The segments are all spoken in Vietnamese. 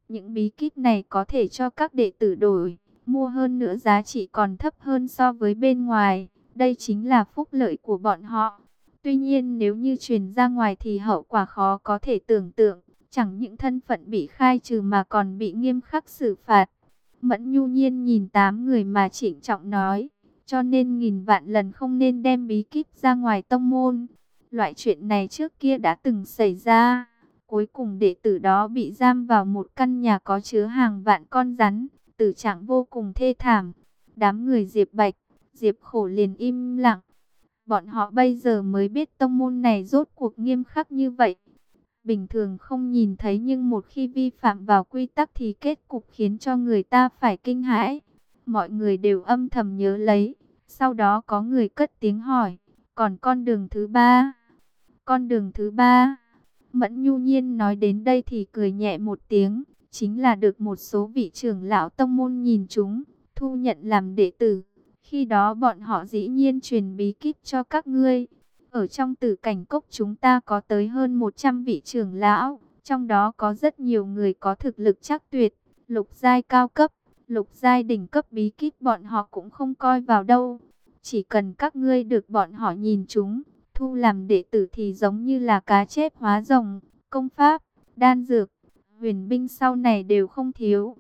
Những bí kíp này có thể cho các đệ tử đổi, mua hơn nữa giá trị còn thấp hơn so với bên ngoài. Đây chính là phúc lợi của bọn họ. Tuy nhiên nếu như truyền ra ngoài thì hậu quả khó có thể tưởng tượng. Chẳng những thân phận bị khai trừ mà còn bị nghiêm khắc xử phạt. Mẫn Nhu Nhiên nhìn 8 người mà trịnh trọng nói. Cho nên nghìn vạn lần không nên đem bí kíp ra ngoài tông môn. Loại chuyện này trước kia đã từng xảy ra. Cuối cùng đệ tử đó bị giam vào một căn nhà có chứa hàng vạn con rắn. Tử trạng vô cùng thê thảm. Đám người Diệp Bạch, Diệp Khổ liền im lặng. Bọn họ bây giờ mới biết tông môn này rốt cuộc nghiêm khắc như vậy. Bình thường không nhìn thấy nhưng một khi vi phạm vào quy tắc thì kết cục khiến cho người ta phải kinh hãi. Mọi người đều âm thầm nhớ lấy. Sau đó có người cất tiếng hỏi, còn con đường thứ ba? Con đường thứ ba? Mẫn Nhu Nhiên nói đến đây thì cười nhẹ một tiếng. Chính là được một số vị trưởng lão tông môn nhìn chúng, thu nhận làm đệ tử. Khi đó bọn họ dĩ nhiên truyền bí kíp cho các ngươi. Ở trong Tử Cảnh Cốc chúng ta có tới hơn 100 vị trưởng lão, trong đó có rất nhiều người có thực lực chắc tuyệt, lục giai cao cấp, lục giai đỉnh cấp bí kíp bọn họ cũng không coi vào đâu. Chỉ cần các ngươi được bọn họ nhìn chúng, thu làm đệ tử thì giống như là cá chép hóa rồng, công pháp, đan dược, huyền binh sau này đều không thiếu.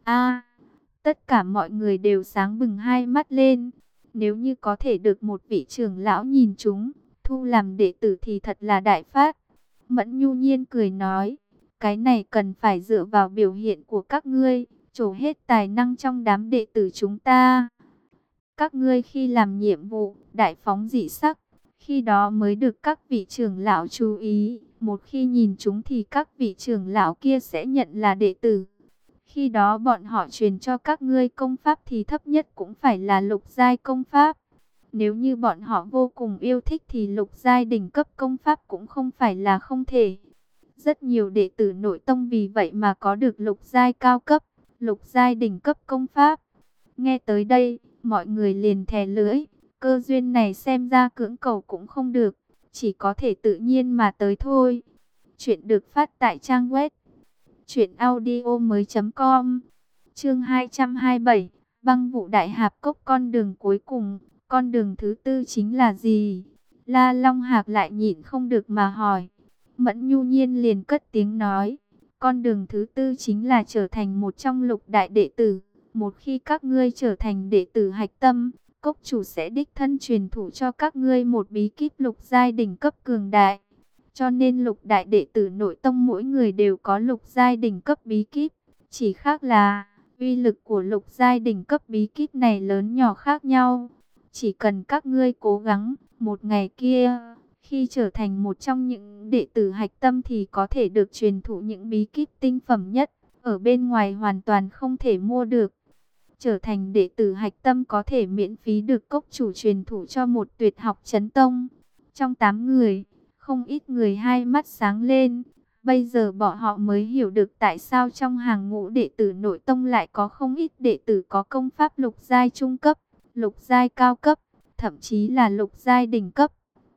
Tất cả mọi người đều sáng bừng hai mắt lên. Nếu như có thể được một vị trưởng lão nhìn chúng, thu làm đệ tử thì thật là đại phát. Mẫn Nhu Nhiên cười nói, cái này cần phải dựa vào biểu hiện của các ngươi, trổ hết tài năng trong đám đệ tử chúng ta. Các ngươi khi làm nhiệm vụ, đại phóng dị sắc, khi đó mới được các vị trưởng lão chú ý. Một khi nhìn chúng thì các vị trưởng lão kia sẽ nhận là đệ tử. Khi đó bọn họ truyền cho các ngươi công pháp thì thấp nhất cũng phải là lục giai công pháp. Nếu như bọn họ vô cùng yêu thích thì lục giai đỉnh cấp công pháp cũng không phải là không thể. Rất nhiều đệ tử nội tông vì vậy mà có được lục giai cao cấp, lục giai đỉnh cấp công pháp. Nghe tới đây, mọi người liền thè lưỡi. Cơ duyên này xem ra cưỡng cầu cũng không được, chỉ có thể tự nhiên mà tới thôi. Chuyện được phát tại trang web truyệnaudiomoi.com. Chương 227, Băng vụ đại hạp cốc. Con đường cuối cùng, con đường thứ tư chính là gì? La Long Hạc lại nhịn không được mà hỏi. Mẫn Nhu Nhiên liền cất tiếng nói, con đường thứ tư chính là trở thành một trong lục đại đệ tử. Một khi các ngươi trở thành đệ tử hạch tâm, cốc chủ sẽ đích thân truyền thụ cho các ngươi một bí kíp lục giai đỉnh cấp cường đại. Cho nên lục đại đệ tử nội tông mỗi người đều có lục giai đỉnh cấp bí kíp. Chỉ khác là uy lực của lục giai đỉnh cấp bí kíp này lớn nhỏ khác nhau. Chỉ cần các ngươi cố gắng, một ngày kia, khi trở thành một trong những đệ tử hạch tâm thì có thể được truyền thụ những bí kíp tinh phẩm nhất, ở bên ngoài hoàn toàn không thể mua được. Trở thành đệ tử hạch tâm có thể miễn phí được cốc chủ truyền thụ cho một tuyệt học chấn tông. Trong 8 người, không ít người hai mắt sáng lên. Bây giờ bọn họ mới hiểu được tại sao trong hàng ngũ đệ tử nội tông lại có không ít đệ tử có công pháp lục giai trung cấp, lục giai cao cấp, thậm chí là lục giai đỉnh cấp.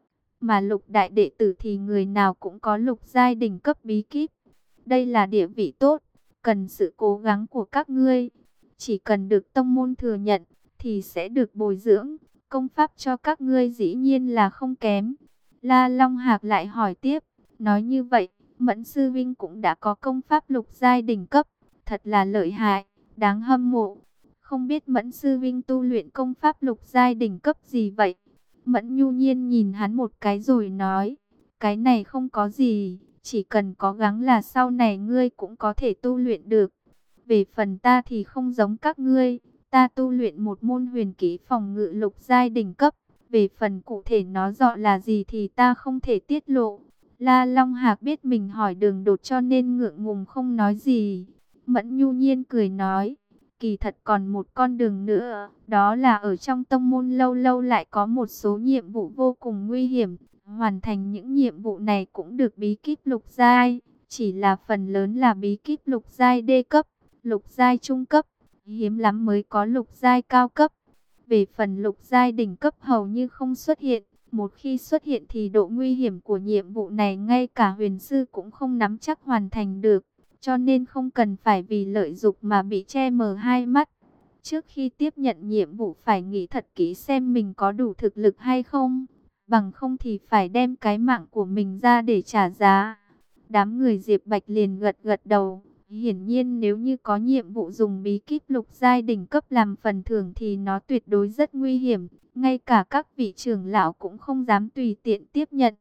Mà lục đại đệ tử thì người nào cũng có lục giai đỉnh cấp bí kíp. Đây là địa vị tốt, cần sự cố gắng của các ngươi. Chỉ cần được tông môn thừa nhận thì sẽ được bồi dưỡng. Công pháp cho các ngươi dĩ nhiên là không kém. La Long Hạc lại hỏi tiếp, nói như vậy, Mẫn Sư Vinh cũng đã có công pháp lục giai đỉnh cấp, thật là lợi hại, đáng hâm mộ. Không biết Mẫn Sư Vinh tu luyện công pháp lục giai đỉnh cấp gì vậy? Mẫn Nhu Nhiên nhìn hắn một cái rồi nói, cái này không có gì, chỉ cần cố gắng là sau này ngươi cũng có thể tu luyện được. Về phần ta thì không giống các ngươi, ta tu luyện một môn huyền kỹ phòng ngự lục giai đỉnh cấp. Về phần cụ thể nó rõ là gì thì ta không thể tiết lộ. La Long Hạc biết mình hỏi đường đột cho nên ngượng ngùng không nói gì. Mẫn Nhu Nhiên cười nói, kỳ thật còn một con đường nữa, đó là ở trong tông môn lâu lâu lại có một số nhiệm vụ vô cùng nguy hiểm. Hoàn thành những nhiệm vụ này cũng được bí kíp lục giai, chỉ là phần lớn là bí kíp lục giai đê cấp, lục giai trung cấp, hiếm lắm mới có lục giai cao cấp. Về phần lục giai đỉnh cấp hầu như không xuất hiện, một khi xuất hiện thì độ nguy hiểm của nhiệm vụ này ngay cả huyền sư cũng không nắm chắc hoàn thành được. cho nên không cần phải vì lợi dục mà bị che mờ hai mắt. Trước khi tiếp nhận nhiệm vụ phải nghĩ thật kỹ xem mình có đủ thực lực hay không, bằng không thì phải đem cái mạng của mình ra để trả giá. Đám người Diệp Bạch liền gật gật đầu. Hiển nhiên nếu như có nhiệm vụ dùng bí kíp lục giai đỉnh cấp làm phần thưởng thì nó tuyệt đối rất nguy hiểm. Ngay cả các vị trưởng lão cũng không dám tùy tiện tiếp nhận.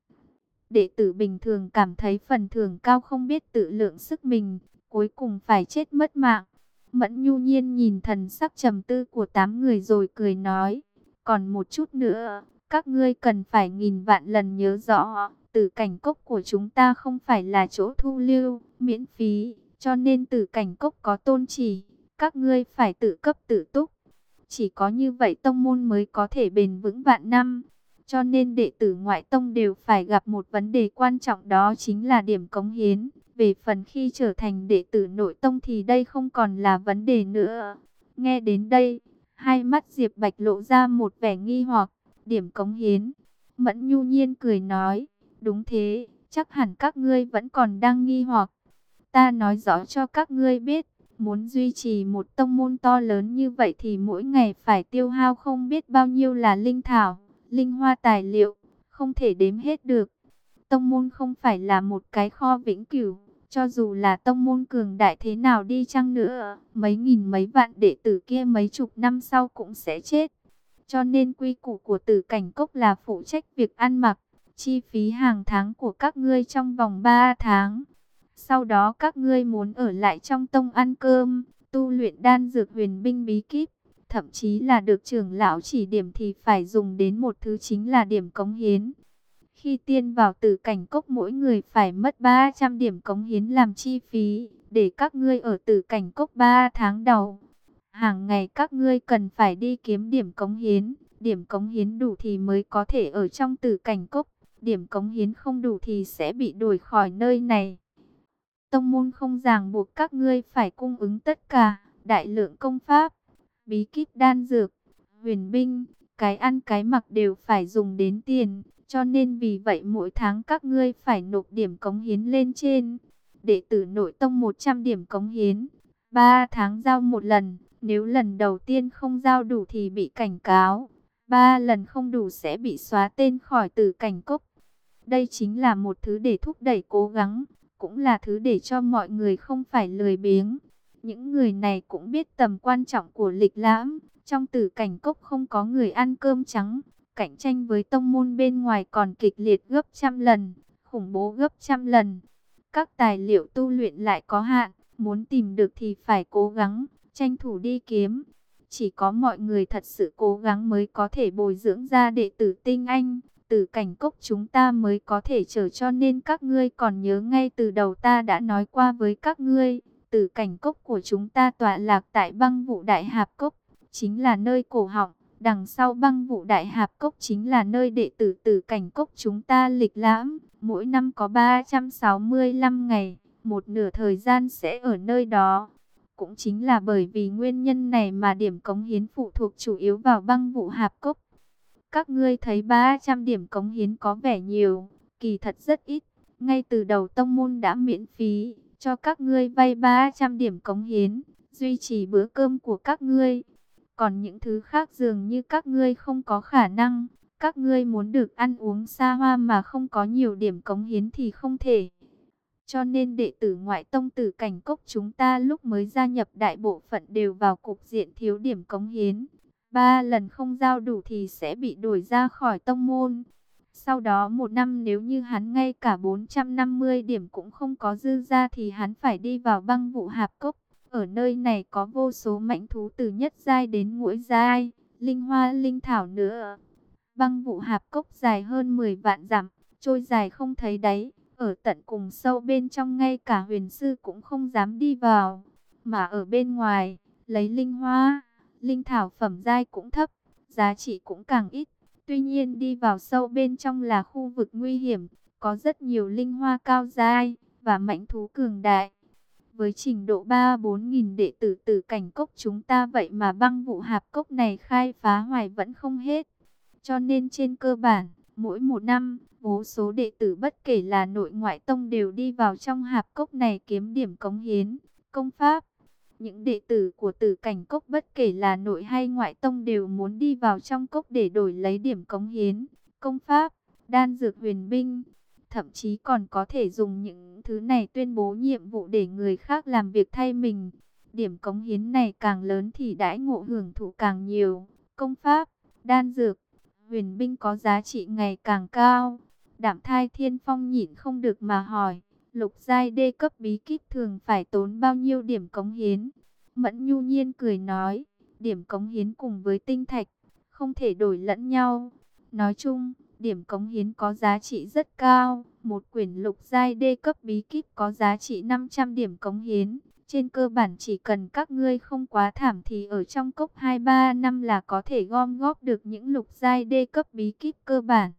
Đệ tử bình thường cảm thấy phần thưởng cao không biết tự lượng sức mình, cuối cùng phải chết mất mạng. Mẫn Nhu Nhiên nhìn thần sắc trầm tư của 8 người rồi cười nói, còn một chút nữa, các ngươi cần phải nghìn vạn lần nhớ rõ, tử cảnh cốc của chúng ta không phải là chỗ thu lưu, miễn phí, cho nên tử cảnh cốc có tôn chỉ, các ngươi phải tự cấp tự túc. Chỉ có như vậy tông môn mới có thể bền vững vạn năm. Cho nên đệ tử ngoại tông đều phải gặp một vấn đề quan trọng, đó chính là điểm cống hiến. Về phần khi trở thành đệ tử nội tông thì đây không còn là vấn đề nữa. Nghe đến đây, hai mắt Diệp Bạch lộ ra một vẻ nghi hoặc. Điểm cống hiến. Mẫn Nhu Nhiên cười nói, đúng thế, chắc hẳn các ngươi vẫn còn đang nghi hoặc. Ta nói rõ cho các ngươi biết, muốn duy trì một tông môn to lớn như vậy thì mỗi ngày phải tiêu hao không biết bao nhiêu là linh thảo, linh hoa tài liệu, không thể đếm hết được. Tông môn không phải là một cái kho vĩnh cửu, cho dù là tông môn cường đại thế nào đi chăng nữa, mấy nghìn mấy vạn đệ tử kia mấy chục năm sau cũng sẽ chết. Cho nên quy củ của Tử Cảnh Cốc là phụ trách việc ăn mặc, chi phí hàng tháng của các ngươi trong vòng 3 tháng. Sau đó các ngươi muốn ở lại trong tông ăn cơm, tu luyện đan dược huyền binh bí kíp, thậm chí là được trưởng lão chỉ điểm thì phải dùng đến một thứ chính là điểm cống hiến. Khi tiên vào Tử Cảnh Cốc mỗi người phải mất 300 điểm cống hiến làm chi phí, để các ngươi ở Tử Cảnh Cốc 3 tháng đầu. Hàng ngày các ngươi cần phải đi kiếm điểm cống hiến đủ thì mới có thể ở trong Tử Cảnh Cốc, điểm cống hiến không đủ thì sẽ bị đuổi khỏi nơi này. Tông môn không ràng buộc các ngươi phải cung ứng tất cả, đại lượng công pháp, bí kíp đan dược, huyền binh, cái ăn cái mặc đều phải dùng đến tiền, cho nên vì vậy mỗi tháng các ngươi phải nộp điểm cống hiến lên trên. Đệ tử nội tông 100 điểm cống hiến, 3 tháng giao một lần, nếu lần đầu tiên không giao đủ thì bị cảnh cáo, 3 lần không đủ sẽ bị xóa tên khỏi Tử Cảnh Cốc. Đây chính là một thứ để thúc đẩy cố gắng, cũng là thứ để cho mọi người không phải lười biếng. Những người này cũng biết tầm quan trọng của lịch lãm. Trong Tử Cảnh Cốc không có người ăn cơm trắng. Cạnh tranh với tông môn bên ngoài còn kịch liệt gấp trăm lần, khủng bố gấp trăm lần. Các tài liệu tu luyện lại có hạn, muốn tìm được thì phải cố gắng, tranh thủ đi kiếm. Chỉ có mọi người thật sự cố gắng mới có thể bồi dưỡng ra đệ tử tinh anh. Tử Cảnh Cốc chúng ta mới có thể trở, cho nên các ngươi còn nhớ ngay từ đầu ta đã nói qua với các ngươi, Tử Cảnh Cốc của chúng ta tọa lạc tại Băng Vụ Đại Hạp Cốc, chính là nơi cổ họng, đằng sau Băng Vụ Đại Hạp Cốc chính là nơi đệ tử Tử Cảnh Cốc chúng ta lịch lãm, mỗi năm có 365 ngày, một nửa thời gian sẽ ở nơi đó. Cũng chính là bởi vì nguyên nhân này mà điểm cống hiến phụ thuộc chủ yếu vào Băng Vụ Hạp Cốc. Các ngươi thấy 300 điểm cống hiến có vẻ nhiều, kỳ thật rất ít. Ngay từ đầu tông môn đã miễn phí cho các ngươi vay 300 điểm cống hiến, duy trì bữa cơm của các ngươi. Còn những thứ khác dường như các ngươi không có khả năng. Các ngươi muốn được ăn uống xa hoa mà không có nhiều điểm cống hiến thì không thể. Cho nên đệ tử ngoại tông Tử Cảnh Cốc chúng ta lúc mới gia nhập đại bộ phận đều vào cục diện thiếu điểm cống hiến. 3 lần không giao đủ thì sẽ bị đuổi ra khỏi tông môn. Sau đó một năm nếu như hắn ngay cả 450 điểm cũng không có dư ra thì hắn phải đi vào Băng Vụ Hạp Cốc. Ở nơi này có vô số mãnh thú từ nhất giai đến ngũ giai, linh hoa linh thảo nữa. Băng Vụ Hạp Cốc dài hơn 10 vạn dặm, trôi dài không thấy đáy. Ở tận cùng sâu bên trong ngay cả huyền sư cũng không dám đi vào. Mà ở bên ngoài, lấy linh hoa, linh thảo phẩm giai cũng thấp, giá trị cũng càng ít. Tuy nhiên đi vào sâu bên trong là khu vực nguy hiểm, có rất nhiều linh hoa cao giai và mãnh thú cường đại. Với trình độ 3-4 nghìn đệ tử Tử Cảnh Cốc chúng ta vậy mà Băng Vụ Hạp Cốc này khai phá hoài vẫn không hết. Cho nên trên cơ bản, Mỗi một năm, vô số đệ tử bất kể là nội ngoại tông đều đi vào trong hạp cốc này kiếm điểm cống hiến, công pháp. Những đệ tử của Tử Cảnh Cốc bất kể là nội hay ngoại tông đều muốn đi vào trong cốc để đổi lấy điểm cống hiến, công pháp, đan dược huyền binh. Thậm chí còn có thể dùng những thứ này tuyên bố nhiệm vụ để người khác làm việc thay mình. Điểm cống hiến này càng lớn thì đãi ngộ hưởng thụ càng nhiều. Công pháp, đan dược, huyền binh có giá trị ngày càng cao. Đạm Thai Thiên Phong nhịn không được mà hỏi, lục giai đê cấp bí kíp thường phải tốn bao nhiêu điểm cống hiến? Mẫn Nhu Nhiên cười nói, điểm cống hiến cùng với tinh thạch, không thể đổi lẫn nhau. Nói chung, điểm cống hiến có giá trị rất cao. Một quyển lục giai đê cấp bí kíp có giá trị 500 điểm cống hiến. Trên cơ bản chỉ cần các ngươi không quá thảm thì ở trong cốc 2-3 năm là có thể gom góp được những lục giai đê cấp bí kíp cơ bản.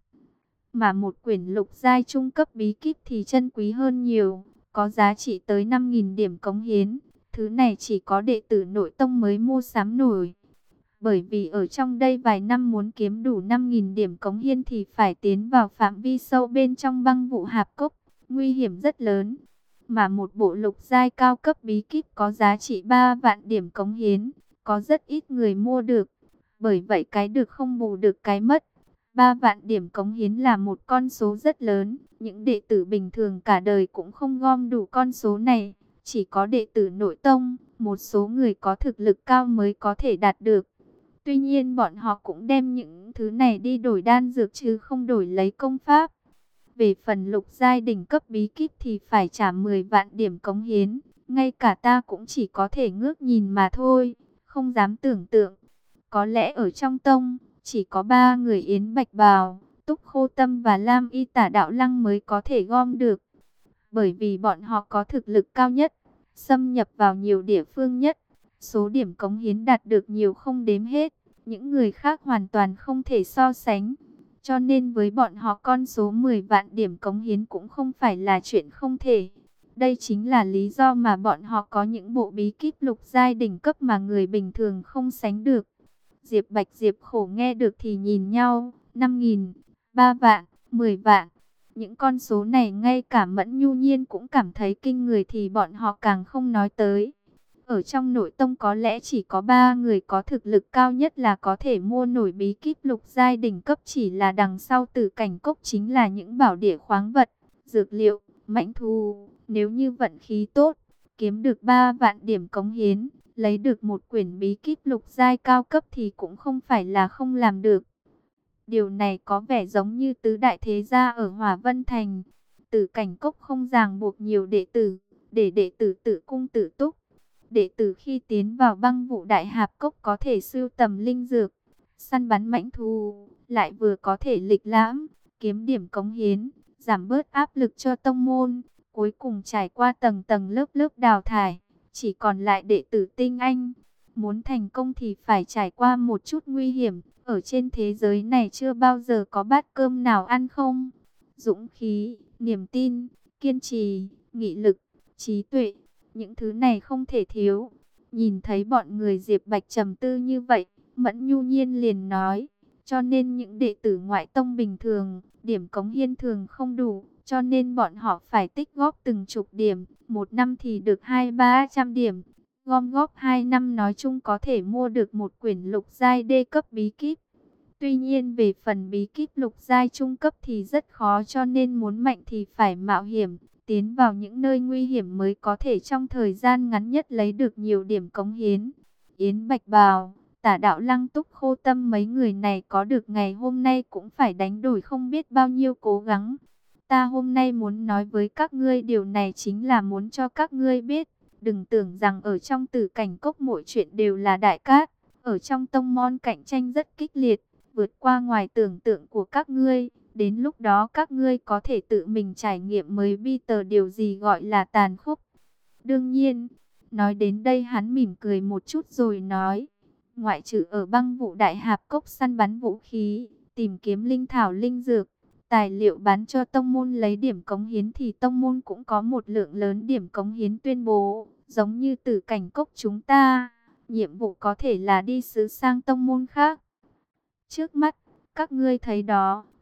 Mà một quyển lục giai trung cấp bí kíp thì chân quý hơn nhiều, có giá trị tới 5.000 điểm cống hiến. Thứ này chỉ có đệ tử nội tông mới mua sắm nổi. Bởi vì ở trong đây vài năm muốn kiếm đủ 5.000 điểm cống hiến thì phải tiến vào phạm vi sâu bên trong băng vụ hạp cốc, nguy hiểm rất lớn. Mà một bộ lục giai cao cấp bí kíp có giá trị 3 vạn điểm cống hiến, có rất ít người mua được. Bởi vậy cái được không bù được cái mất. 3 vạn điểm cống hiến là một con số rất lớn, những đệ tử bình thường cả đời cũng không gom đủ con số này. Chỉ có đệ tử nội tông, một số người có thực lực cao mới có thể đạt được. Tuy nhiên bọn họ cũng đem những thứ này đi đổi đan dược chứ không đổi lấy công pháp. Về phần lục giai đỉnh cấp bí kíp thì phải trả 10 vạn điểm cống hiến. Ngay cả ta cũng chỉ có thể ngước nhìn mà thôi, không dám tưởng tượng. Có lẽ ở trong tông, chỉ có 3 người Yến Bạch Bào, Túc Khô Tâm và Lam Y Tả Đạo Lăng mới có thể gom được. Bởi vì bọn họ có thực lực cao nhất, xâm nhập vào nhiều địa phương nhất. Số điểm cống hiến đạt được nhiều không đếm hết, những người khác hoàn toàn không thể so sánh. Cho nên với bọn họ con số 10 vạn điểm cống hiến cũng không phải là chuyện không thể. Đây chính là lý do mà bọn họ có những bộ bí kíp lục giai đỉnh cấp mà người bình thường không sánh được. Diệp Bạch Diệp Khổ nghe được thì nhìn nhau, 5.000, 3 vạn, 10 vạn. Những con số này ngay cả Mẫn Nhu Nhiên cũng cảm thấy kinh người thì bọn họ càng không nói tới. Ở trong nội tông có lẽ chỉ có 3 người có thực lực cao nhất là có thể mua nổi bí kíp lục giai đỉnh cấp, chỉ là đằng sau Tử Cảnh Cốc chính là những bảo địa khoáng vật, dược liệu, mãnh thú. Nếu như vận khí tốt, kiếm được 3 vạn điểm cống hiến, lấy được một quyển bí kíp lục giai cao cấp thì cũng không phải là không làm được. Điều này có vẻ giống như tứ đại thế gia ở Hỏa Vân Thành. Tử Cảnh Cốc không ràng buộc nhiều đệ tử, để đệ tử tự cung tự túc. Đệ tử khi tiến vào băng vụ đại hạp cốc có thể sưu tầm linh dược, săn bắn mãnh thú, lại vừa có thể lịch lãm, kiếm điểm cống hiến, giảm bớt áp lực cho tông môn. Cuối cùng trải qua tầng tầng lớp lớp đào thải, chỉ còn lại đệ tử tinh anh. Muốn thành công thì phải trải qua một chút nguy hiểm. Ở trên thế giới này chưa bao giờ có bát cơm nào ăn không. Dũng khí, niềm tin, kiên trì, nghị lực, trí tuệ, những thứ này không thể thiếu. Nhìn thấy bọn người Diệp Bạch trầm tư như vậy, Mẫn Nhu Nhiên liền nói, cho nên những đệ tử ngoại tông bình thường, điểm cống hiến thường không đủ, cho nên bọn họ phải tích góp từng chục điểm, một năm thì được 200-300 điểm. Gom góp 2 năm nói chung có thể mua được một quyển lục giai đê cấp bí kíp. Tuy nhiên về phần bí kíp lục giai trung cấp thì rất khó, cho nên muốn mạnh thì phải mạo hiểm, tiến vào những nơi nguy hiểm mới có thể trong thời gian ngắn nhất lấy được nhiều điểm cống hiến. Yến Bạch Bào, Tả Đạo Lăng, Túc Khô Tâm mấy người này có được ngày hôm nay cũng phải đánh đổi không biết bao nhiêu cố gắng. Ta hôm nay muốn nói với các ngươi điều này chính là muốn cho các ngươi biết. Đừng tưởng rằng ở trong Tử Cảnh Cốc mọi chuyện đều là đại cát. Ở trong tông môn cạnh tranh rất kịch liệt, vượt qua ngoài tưởng tượng của các ngươi. Đến lúc đó các ngươi có thể tự mình trải nghiệm mới biết tờ điều gì gọi là tàn khốc. Đương nhiên, nói đến đây hắn mỉm cười một chút rồi nói, ngoại trừ ở băng vụ đại hạp cốc săn bắn vũ khí, tìm kiếm linh thảo linh dược, tài liệu bán cho tông môn lấy điểm cống hiến thì tông môn cũng có một lượng lớn điểm cống hiến tuyên bố, giống như Tử Cảnh Cốc chúng ta, nhiệm vụ có thể là đi sứ sang tông môn khác. Trước mắt, các ngươi thấy đó,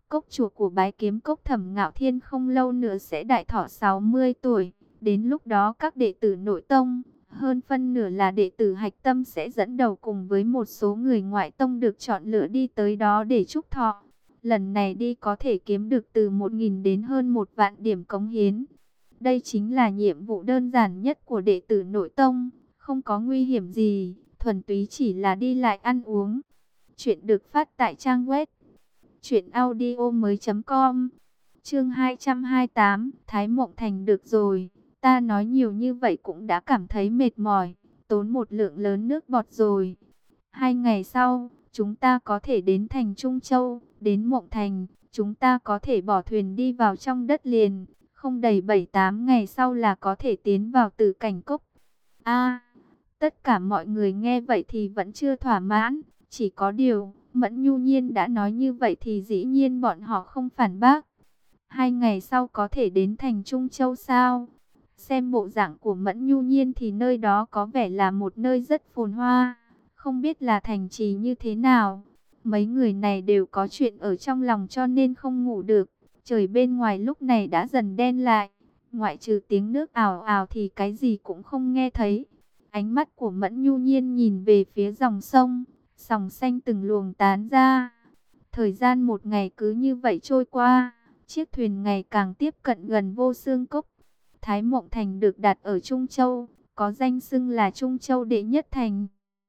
Cốc chủ của Bái Kiếm Cốc Thẩm Ngạo Thiên không lâu nữa sẽ đại thọ 60 tuổi. Đến lúc đó các đệ tử nội tông, hơn phân nửa là đệ tử hạch tâm sẽ dẫn đầu cùng với một số người ngoại tông được chọn lựa đi tới đó để chúc thọ. Lần này đi có thể kiếm được từ 1.000 đến hơn 1 vạn điểm cống hiến. Đây chính là nhiệm vụ đơn giản nhất của đệ tử nội tông, không có nguy hiểm gì, thuần túy chỉ là đi lại ăn uống. Chuyện được phát tại trang web truyệnaudiomoi.com. Chương 228, Thái Mộng Thành được rồi, ta nói nhiều như vậy cũng đã cảm thấy mệt mỏi, tốn một lượng lớn nước bọt rồi. 2 ngày sau, chúng ta có thể đến thành Trung Châu, đến Mộng Thành, chúng ta có thể bỏ thuyền đi vào trong đất liền, không đầy 7-8 ngày sau là có thể tiến vào Tử Cảnh Cốc. Tất cả mọi người nghe vậy thì vẫn chưa thỏa mãn, chỉ có điều, Mẫn Nhu Nhiên đã nói như vậy thì dĩ nhiên bọn họ không phản bác. 2 ngày sau có thể đến thành Trung Châu sao? Xem bộ dạng của Mẫn Nhu Nhiên thì nơi đó có vẻ là một nơi rất phồn hoa, không biết là thành trì như thế nào. Mấy người này đều có chuyện ở trong lòng cho nên không ngủ được. Trời bên ngoài lúc này đã dần đen lại, ngoại trừ tiếng nước ào ào thì cái gì cũng không nghe thấy. Ánh mắt của Mẫn Nhu Nhiên nhìn về phía dòng sông, sóng xanh từng luồng tán ra. Thời gian một ngày cứ như vậy trôi qua, chiếc thuyền ngày càng tiếp cận gần Vô Xương Cốc. Thái Mộng Thành được đặt ở Trung Châu, có danh xưng là Trung Châu đệ nhất thành.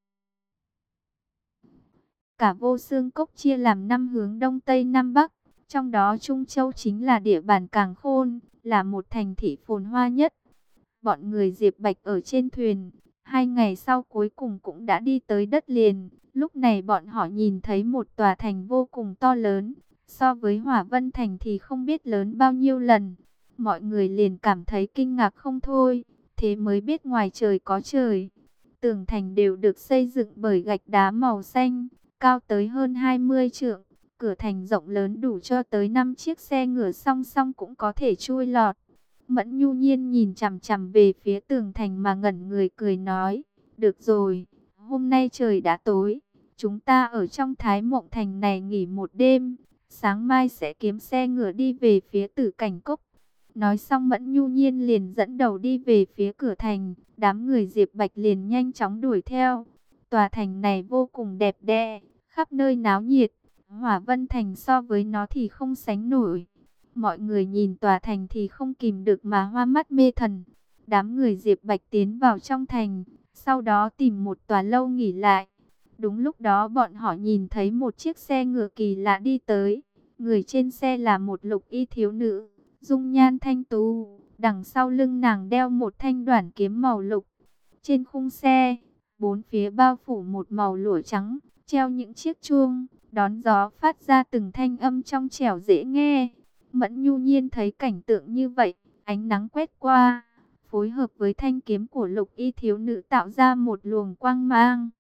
Cả Vô Xương Cốc chia làm 5 hướng Đông Tây Nam Bắc, trong đó Trung Châu chính là địa bàn càn khôn, là một thành thị phồn hoa nhất. Bọn người Diệp Bạch ở trên thuyền, 2 ngày sau cuối cùng cũng đã đi tới đất liền. Lúc này bọn họ nhìn thấy một tòa thành vô cùng to lớn, so với Hỏa Vân Thành thì không biết lớn bao nhiêu lần. Mọi người liền cảm thấy kinh ngạc không thôi, thế mới biết ngoài trời có trời. Tường thành đều được xây dựng bởi gạch đá màu xanh, cao tới hơn 20 trượng. Cửa thành rộng lớn đủ cho tới 5 chiếc xe ngựa song song cũng có thể chui lọt. Mẫn Nhu Nhiên nhìn chằm chằm về phía tường thành mà ngẩn người cười nói, được rồi, hôm nay trời đã tối, chúng ta ở trong Thái Mộng Thành này nghỉ một đêm, sáng mai sẽ kiếm xe ngựa đi về phía Tử Cảnh Cốc. Nói xong Mẫn Nhu Nhiên liền dẫn đầu đi về phía cửa thành, đám người Diệp Bạch liền nhanh chóng đuổi theo. Tòa thành này vô cùng đẹp đẽ, khắp nơi náo nhiệt, Hỏa Vân Thành so với nó thì không sánh nổi. Mọi người nhìn tòa thành thì không kìm được mà hoa mắt mê thần. Đám người Diệp Bạch tiến vào trong thành, sau đó tìm một tòa lâu nghỉ lại. Đúng lúc đó bọn họ nhìn thấy một chiếc xe ngựa kỳ lạ đi tới. Người trên xe là một lục y thiếu nữ, dung nhan thanh tú. Đằng sau lưng nàng đeo một thanh đoản kiếm màu lục. Trên khung xe, bốn phía bao phủ một màu lụa trắng, treo những chiếc chuông, đón gió phát ra từng thanh âm trong trẻo dễ nghe. Mẫn Nhu Nhiên thấy cảnh tượng như vậy, ánh nắng quét qua, phối hợp với thanh kiếm của lục y thiếu nữ tạo ra một luồng quang mang.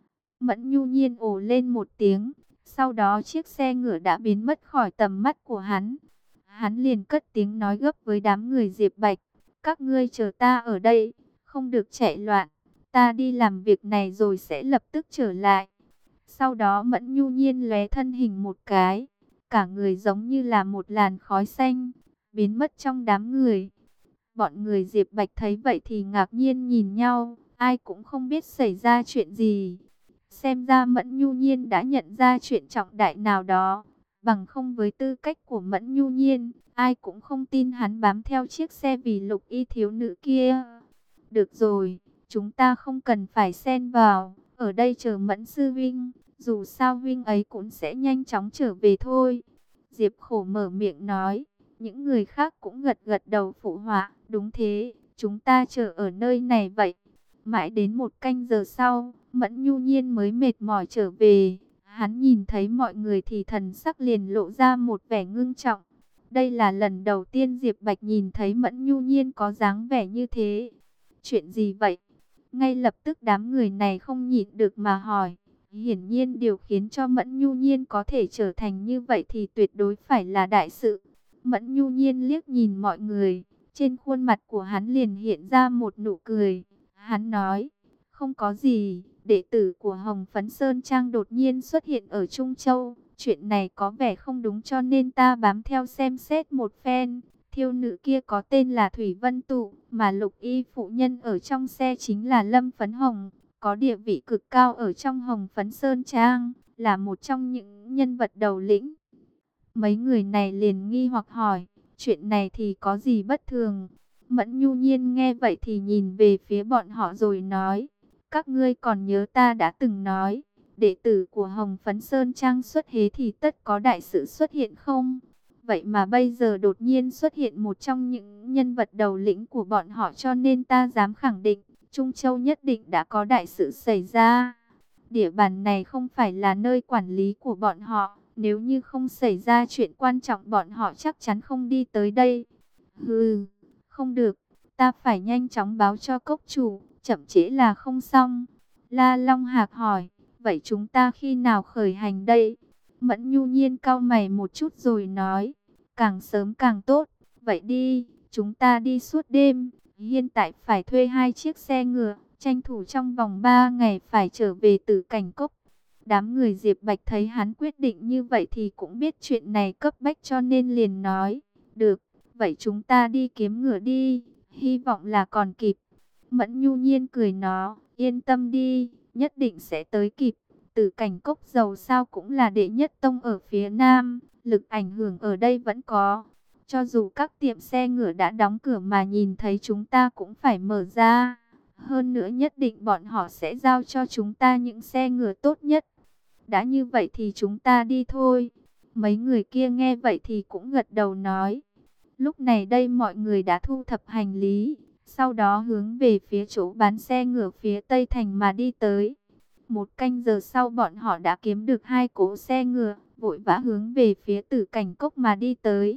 Mẫn Nhu Nhiên ồ lên một tiếng, sau đó chiếc xe ngựa đã biến mất khỏi tầm mắt của hắn. Hắn liền cất tiếng nói gấp với đám người Diệp Bạch, các ngươi chờ ta ở đây, không được chạy loạn, ta đi làm việc này rồi sẽ lập tức trở lại. Sau đó Mẫn Nhu Nhiên lóe thân hình một cái, cả người giống như là một làn khói xanh, biến mất trong đám người. Bọn người Diệp Bạch thấy vậy thì ngạc nhiên nhìn nhau, ai cũng không biết xảy ra chuyện gì. Xem ra Mẫn Nhu Nhiên đã nhận ra chuyện trọng đại nào đó, bằng không với tư cách của Mẫn Nhu Nhiên, ai cũng không tin hắn bám theo chiếc xe vì lục y thiếu nữ kia. Được rồi, chúng ta không cần phải xen vào, ở đây chờ Mẫn sư huynh. Dù sao huynh ấy cũng sẽ nhanh chóng trở về thôi. Diệp Khổ mở miệng nói. Những người khác cũng gật gật đầu phụ họa. Đúng thế, chúng ta chờ ở nơi này vậy. Mãi đến 1 canh giờ sau, Mẫn Nhu Nhiên mới mệt mỏi trở về. Hắn nhìn thấy mọi người thì thần sắc liền lộ ra một vẻ ngưng trọng. Đây là lần đầu tiên Diệp Bạch nhìn thấy Mẫn Nhu Nhiên có dáng vẻ như thế. Chuyện gì vậy? Ngay lập tức đám người này không nhịn được mà hỏi. Hiển nhiên điều khiến cho Mẫn Nhu Nhiên có thể trở thành như vậy thì tuyệt đối phải là đại sự. Mẫn Nhu Nhiên liếc nhìn mọi người, trên khuôn mặt của hắn liền hiện ra một nụ cười. Hắn nói, không có gì, đệ tử của Hồng Phấn Sơn Trang đột nhiên xuất hiện ở Trung Châu, chuyện này có vẻ không đúng cho nên ta bám theo xem xét một phen. Thiêu nữ kia có tên là Thủy Vân Tụ, mà Lục Y phụ nhân ở trong xe chính là Lâm Phấn Hồng, có địa vị cực cao ở trong Hồng Phấn Sơn Trang, là một trong những nhân vật đầu lĩnh. Mấy người này liền nghi hoặc hỏi, chuyện này thì có gì bất thường? Mẫn Nhu Nhiên nghe vậy thì nhìn về phía bọn họ rồi nói, các ngươi còn nhớ ta đã từng nói, đệ tử của Hồng Phấn Sơn Trang xuất hế thì tất có đại sự xuất hiện không? Vậy mà bây giờ đột nhiên xuất hiện một trong những nhân vật đầu lĩnh của bọn họ, cho nên ta dám khẳng định, Trung Châu nhất định đã có đại sự xảy ra. Địa bàn này không phải là nơi quản lý của bọn họ, nếu như không xảy ra chuyện quan trọng bọn họ chắc chắn không đi tới đây. Hừ, không được, ta phải nhanh chóng báo cho cốc chủ, chậm trễ là không xong. La Long Hạc hỏi, vậy chúng ta khi nào khởi hành đây? Mẫn Nhu Nhiên cau mày một chút rồi nói, càng sớm càng tốt. Vậy đi, chúng ta đi suốt đêm. Hiện tại phải thuê 2 chiếc xe ngựa, tranh thủ trong vòng 3 ngày phải trở về Tử Cảnh Cốc. Đám người Diệp Bạch thấy hắn quyết định như vậy thì cũng biết chuyện này cấp bách cho nên liền nói, được, vậy chúng ta đi kiếm ngựa đi, hy vọng là còn kịp. Mẫn Nhu Nhiên cười nó, yên tâm đi, nhất định sẽ tới kịp. Tử Cảnh Cốc dầu sao cũng là đệ nhất tông ở phía Nam, lực ảnh hưởng ở đây vẫn có. Cho dù các tiệm xe ngựa đã đóng cửa mà nhìn thấy chúng ta cũng phải mở ra. Hơn nữa nhất định bọn họ sẽ giao cho chúng ta những xe ngựa tốt nhất. Đã như vậy thì chúng ta đi thôi. Mấy người kia nghe vậy thì cũng gật đầu nói. Lúc này đây mọi người đã thu thập hành lý, sau đó hướng về phía chỗ bán xe ngựa phía Tây Thành mà đi tới. 1 canh giờ sau bọn họ đã kiếm được 2 cỗ xe ngựa, vội vã hướng về phía Tử Cảnh Cốc mà đi tới.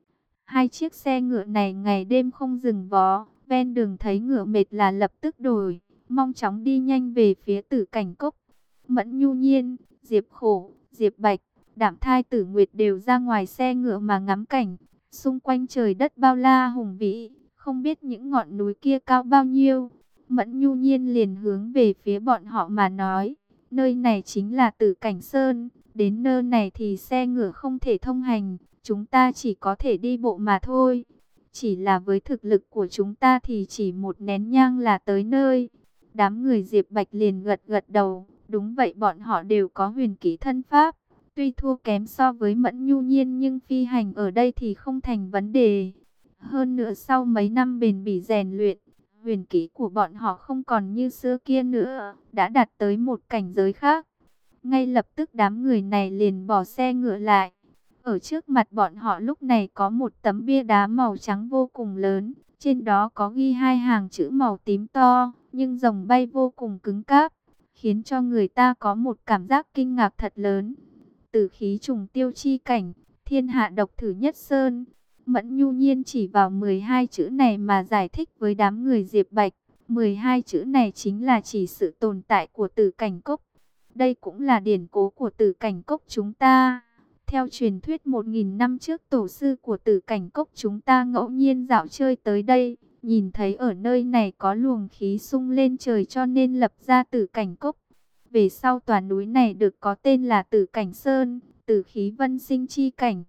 2 chiếc xe ngựa này ngày đêm không dừng vó, ven đường thấy ngựa mệt là lập tức đổi, mong chóng đi nhanh về phía Tử Cảnh Cốc. Mẫn Nhu Nhiên, Diệp Khổ, Diệp Bạch, Đạm Thai Tử Nguyệt đều ra ngoài xe ngựa mà ngắm cảnh. Xung quanh trời đất bao la hùng vĩ, không biết những ngọn núi kia cao bao nhiêu. Mẫn Nhu Nhiên liền hướng về phía bọn họ mà nói, nơi này chính là Tử Cảnh Sơn, đến nơi này thì xe ngựa không thể thông hành, chúng ta chỉ có thể đi bộ mà thôi. Chỉ là với thực lực của chúng ta thì chỉ một nén nhang là tới nơi. Đám người Diệp Bạch liền gật gật đầu, đúng vậy, bọn họ đều có huyền kỹ thân pháp. Tuy thua kém so với Mẫn Nhu Nhiên nhưng phi hành ở đây thì không thành vấn đề. Hơn nữa sau mấy năm bền bỉ rèn luyện, huyền kỹ của bọn họ không còn như xưa kia nữa, đã đạt tới một cảnh giới khác. Ngay lập tức đám người này liền bỏ xe ngựa lại. Ở trước mặt bọn họ lúc này có một tấm bia đá màu trắng vô cùng lớn, trên đó có ghi 2 hàng chữ màu tím to, nhưng dòng bay vô cùng cứng cáp, khiến cho người ta có một cảm giác kinh ngạc thật lớn. Tử khí trùng tiêu chi cảnh, thiên hạ độc thử nhất sơn. Mẫn Nhu Nhiên chỉ vào 12 chữ này mà giải thích với đám người Diệp Bạch. 12 chữ này chính là chỉ sự tồn tại của Tử Cảnh Cốc. Đây cũng là điển cố của Tử Cảnh Cốc chúng ta. Theo truyền thuyết 1000 năm trước tổ sư của Tử Cảnh Cốc chúng ta ngẫu nhiên dạo chơi tới đây, nhìn thấy ở nơi này có luồng khí sung lên trời cho nên lập ra Tử Cảnh Cốc. Về sau tòa núi này được có tên là Tử Cảnh Sơn, tử khí vân sinh chi cảnh.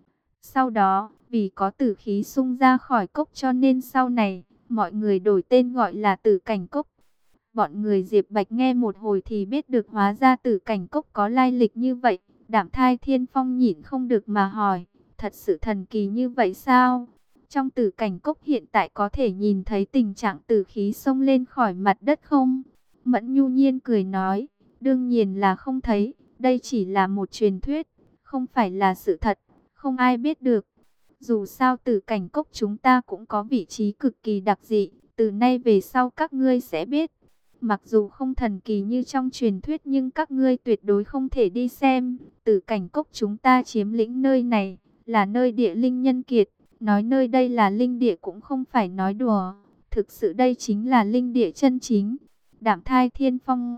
Sau đó, vì có tử khí sung ra khỏi cốc cho nên sau này, mọi người đổi tên gọi là Tử Cảnh Cốc. Bọn người Diệp Bạch nghe một hồi thì biết được hóa ra Tử Cảnh Cốc có lai lịch như vậy. Đạm Thai Thiên Phong nhịn không được mà hỏi, thật sự thần kỳ như vậy sao? Trong Tử Cảnh Cốc hiện tại có thể nhìn thấy tình trạng tử khí xông lên khỏi mặt đất không? Mẫn Nhu Nhiên cười nói, đương nhiên là không thấy, đây chỉ là một truyền thuyết, không phải là sự thật, không ai biết được. Dù sao Tử Cảnh Cốc chúng ta cũng có vị trí cực kỳ đặc dị, từ nay về sau các ngươi sẽ biết. Mặc dù không thần kỳ như trong truyền thuyết nhưng các ngươi tuyệt đối không thể đi xem. Tử Cảnh Cốc chúng ta chiếm lĩnh nơi này, là nơi địa linh nhân kiệt. Nói nơi đây là linh địa cũng không phải nói đùa. Thực sự đây chính là linh địa chân chính. Đạm Thai Thiên Phong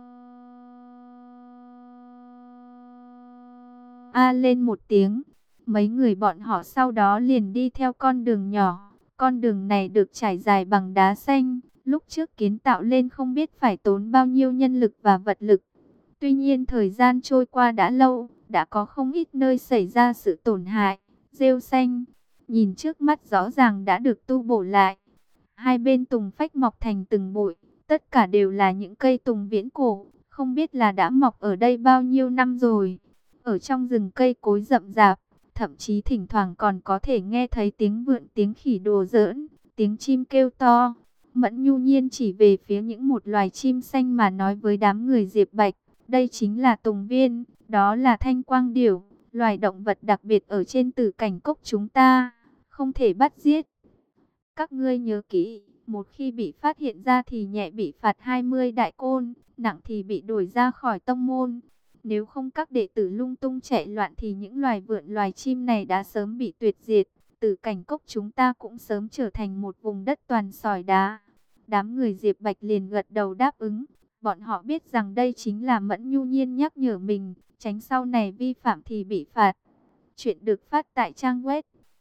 a lên một tiếng. Mấy người bọn họ sau đó liền đi theo con đường nhỏ. Con đường này được trải dài bằng đá xanh. Lúc trước kiến tạo lên không biết phải tốn bao nhiêu nhân lực và vật lực. Tuy nhiên thời gian trôi qua đã lâu, đã có không ít nơi xảy ra sự tổn hại. Rêu xanh, nhìn trước mắt rõ ràng đã được tu bổ lại. Hai bên tùng phách mọc thành từng bụi, tất cả đều là những cây tùng viễn cổ, không biết là đã mọc ở đây bao nhiêu năm rồi. Ở trong rừng cây cối rậm rạp, thậm chí thỉnh thoảng còn có thể nghe thấy tiếng vượn, tiếng khỉ đùa giỡn, tiếng chim kêu to. Mẫn Nhu Nhiên chỉ về phía những một loài chim xanh mà nói với đám người Diệp Bạch, đây chính là tùng viên, đó là thanh quang điểu, loài động vật đặc biệt ở trên Tử Cảnh Cốc chúng ta, không thể bắt giết. Các ngươi nhớ kỹ, một khi bị phát hiện ra thì nhẹ bị phạt 20 đại côn, nặng thì bị đuổi ra khỏi tông môn. Nếu không các đệ tử lung tung chạy loạn thì những loài vượn loài chim này đã sớm bị tuyệt diệt. Tử Cảnh Cốc chúng ta cũng sớm trở thành một vùng đất toàn sỏi đá. Đám người Diệp Bạch liền gật đầu đáp ứng. Bọn họ biết rằng đây chính là Mẫn Nhu Nhiên nhắc nhở mình, tránh sau này vi phạm thì bị phạt. Chuyện được phát tại trang web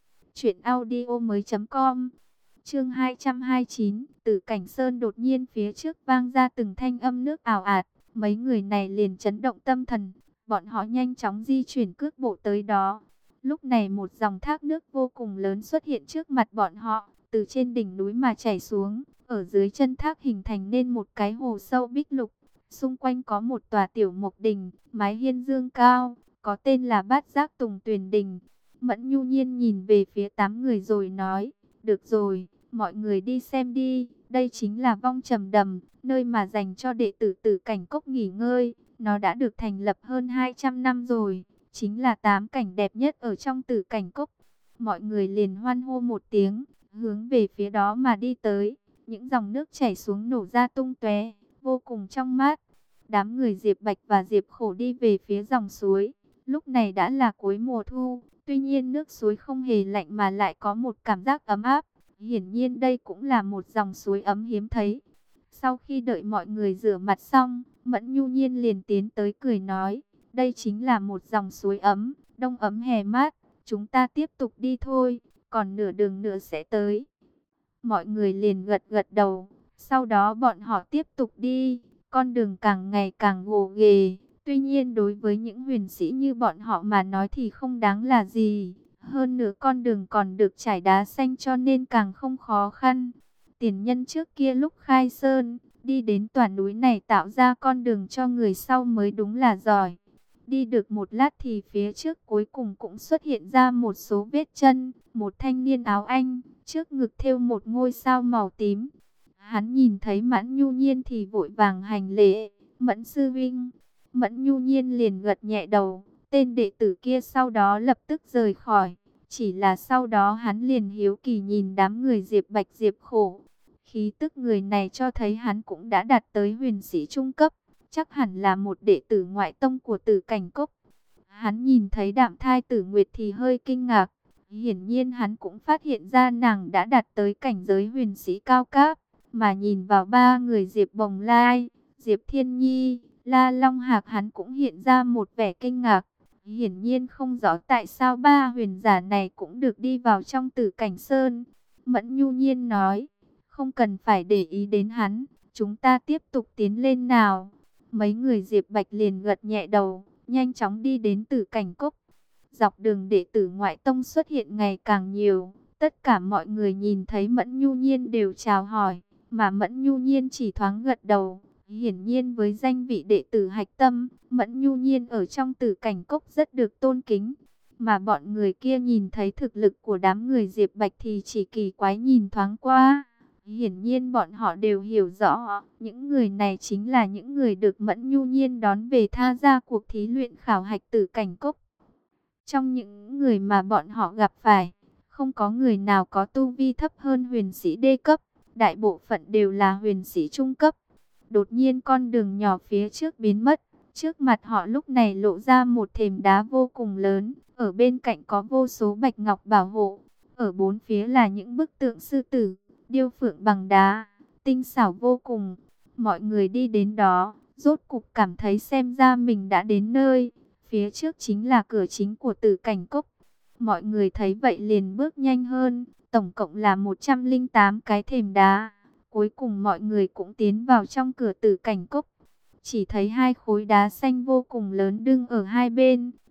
truyệnaudiomoi.com. Chương 229, Tử Cảnh Sơn đột nhiên phía trước vang ra từng thanh âm nước ào ạt, mấy người này liền chấn động tâm thần, bọn họ nhanh chóng di chuyển cước bộ tới đó. Lúc này một dòng thác nước vô cùng lớn xuất hiện trước mặt bọn họ, từ trên đỉnh núi mà chảy xuống, ở dưới chân thác hình thành nên một cái hồ sâu bích lục, xung quanh có một tòa tiểu mộc đình, mái hiên dương cao, có tên là Bát Giác Tùng Tuyền Đình. Mẫn Nhu Nhiên nhìn về phía 8 người rồi nói, được rồi, mọi người đi xem đi, đây chính là Vong Trầm Đầm, nơi mà dành cho đệ tử Tử Cảnh Cốc nghỉ ngơi. Nó đã được thành lập hơn 200 năm rồi, chính là 8 cảnh đẹp nhất ở trong Tử Cảnh Cốc. Mọi người liền hoan hô một tiếng, hướng về phía đó mà đi tới. Những dòng nước chảy xuống nổ ra tung tóe, vô cùng trong mát. Đám người Diệp Bạch và Diệp Khổ đi về phía dòng suối. Lúc này đã là cuối mùa thu, tuy nhiên nước suối không hề lạnh mà lại có một cảm giác ấm áp. Hiển nhiên đây cũng là một dòng suối ấm hiếm thấy. Sau khi đợi mọi người rửa mặt xong, Mẫn Nhu Nhiên liền tiến tới cười nói, đây chính là một dòng suối ấm, đông ấm hè mát, chúng ta tiếp tục đi thôi, còn nửa đường nữa sẽ tới. Mọi người liền gật gật đầu, sau đó bọn họ tiếp tục đi, con đường càng ngày càng gồ ghề, tuy nhiên đối với những huyền sĩ như bọn họ mà nói thì không đáng là gì. Hơn nữa con đường còn được trải đá xanh cho nên càng không khó khăn. Tiền nhân trước kia lúc khai sơn, đi đến tòa núi này tạo ra con đường cho người sau mới đúng là giỏi. Đi được một lát thì phía trước cuối cùng cũng xuất hiện ra một số vết chân. Một thanh niên áo anh, trước ngực thêu một ngôi sao màu tím. Hắn nhìn thấy Mẫn Nhu Nhiên thì vội vàng hành lễ, Mẫn sư vinh. Mẫn Nhu Nhiên liền gật nhẹ đầu. Tên đệ tử kia sau đó lập tức rời khỏi. Chỉ là sau đó hắn liền hiếu kỳ nhìn đám người Diệp Bạch Diệp Khổ. Khí tức người này cho thấy hắn cũng đã đạt tới huyền sĩ trung cấp. Chắc hẳn là một đệ tử ngoại tông của Tử Cảnh Cốc. Hắn nhìn thấy Đạm Thai Tử Nguyệt thì hơi kinh ngạc. Hiển nhiên hắn cũng phát hiện ra nàng đã đạt tới cảnh giới huyền sĩ cao cấp. Mà nhìn vào ba người Diệp Bồng Lai, Diệp Thiên Nhi, La Long Hạc, hắn cũng hiện ra một vẻ kinh ngạc. Hiển nhiên không rõ tại sao ba huyền giả này cũng được đi vào trong Tử Cảnh Sơn. Mẫn Nhu Nhiên nói, không cần phải để ý đến hắn, chúng ta tiếp tục tiến lên nào. Mấy người Diệp Bạch liền gật nhẹ đầu, nhanh chóng đi đến Tử Cảnh Cốc. Dọc đường đệ tử ngoại tông xuất hiện ngày càng nhiều, tất cả mọi người nhìn thấy Mẫn Nhu Nhiên đều chào hỏi, mà Mẫn Nhu Nhiên chỉ thoáng gật đầu. Hiển nhiên với danh vị đệ tử hạch tâm, Mẫn Nhu Nhiên ở trong Tử Cảnh Cốc rất được tôn kính. Mà bọn người kia nhìn thấy thực lực của đám người Diệp Bạch thì chỉ kỳ quái nhìn thoáng qua. Hiển nhiên bọn họ đều hiểu rõ, những người này chính là những người được Mẫn Nhu Nhiên đón về tham gia cuộc thí luyện khảo hạch Tử Cảnh Cốc. Trong những người mà bọn họ gặp phải, không có người nào có tu vi thấp hơn huyền sĩ đê cấp, đại bộ phận đều là huyền sĩ trung cấp. Đột nhiên con đường nhỏ phía trước biến mất, trước mặt họ lúc này lộ ra một thềm đá vô cùng lớn, ở bên cạnh có vô số bạch ngọc bảo hộ, ở bốn phía là những bức tượng sư tử, điêu phượng bằng đá, tinh xảo vô cùng. Mọi người đi đến đó, rốt cục cảm thấy xem ra mình đã đến nơi, phía trước chính là cửa chính của Tử Cảnh Cốc. Mọi người thấy vậy liền bước nhanh hơn, tổng cộng là 108 cái thềm đá. Cuối cùng mọi người cũng tiến vào trong cửa Tử Cảnh Cốc. Chỉ thấy hai khối đá xanh vô cùng lớn đứng ở hai bên,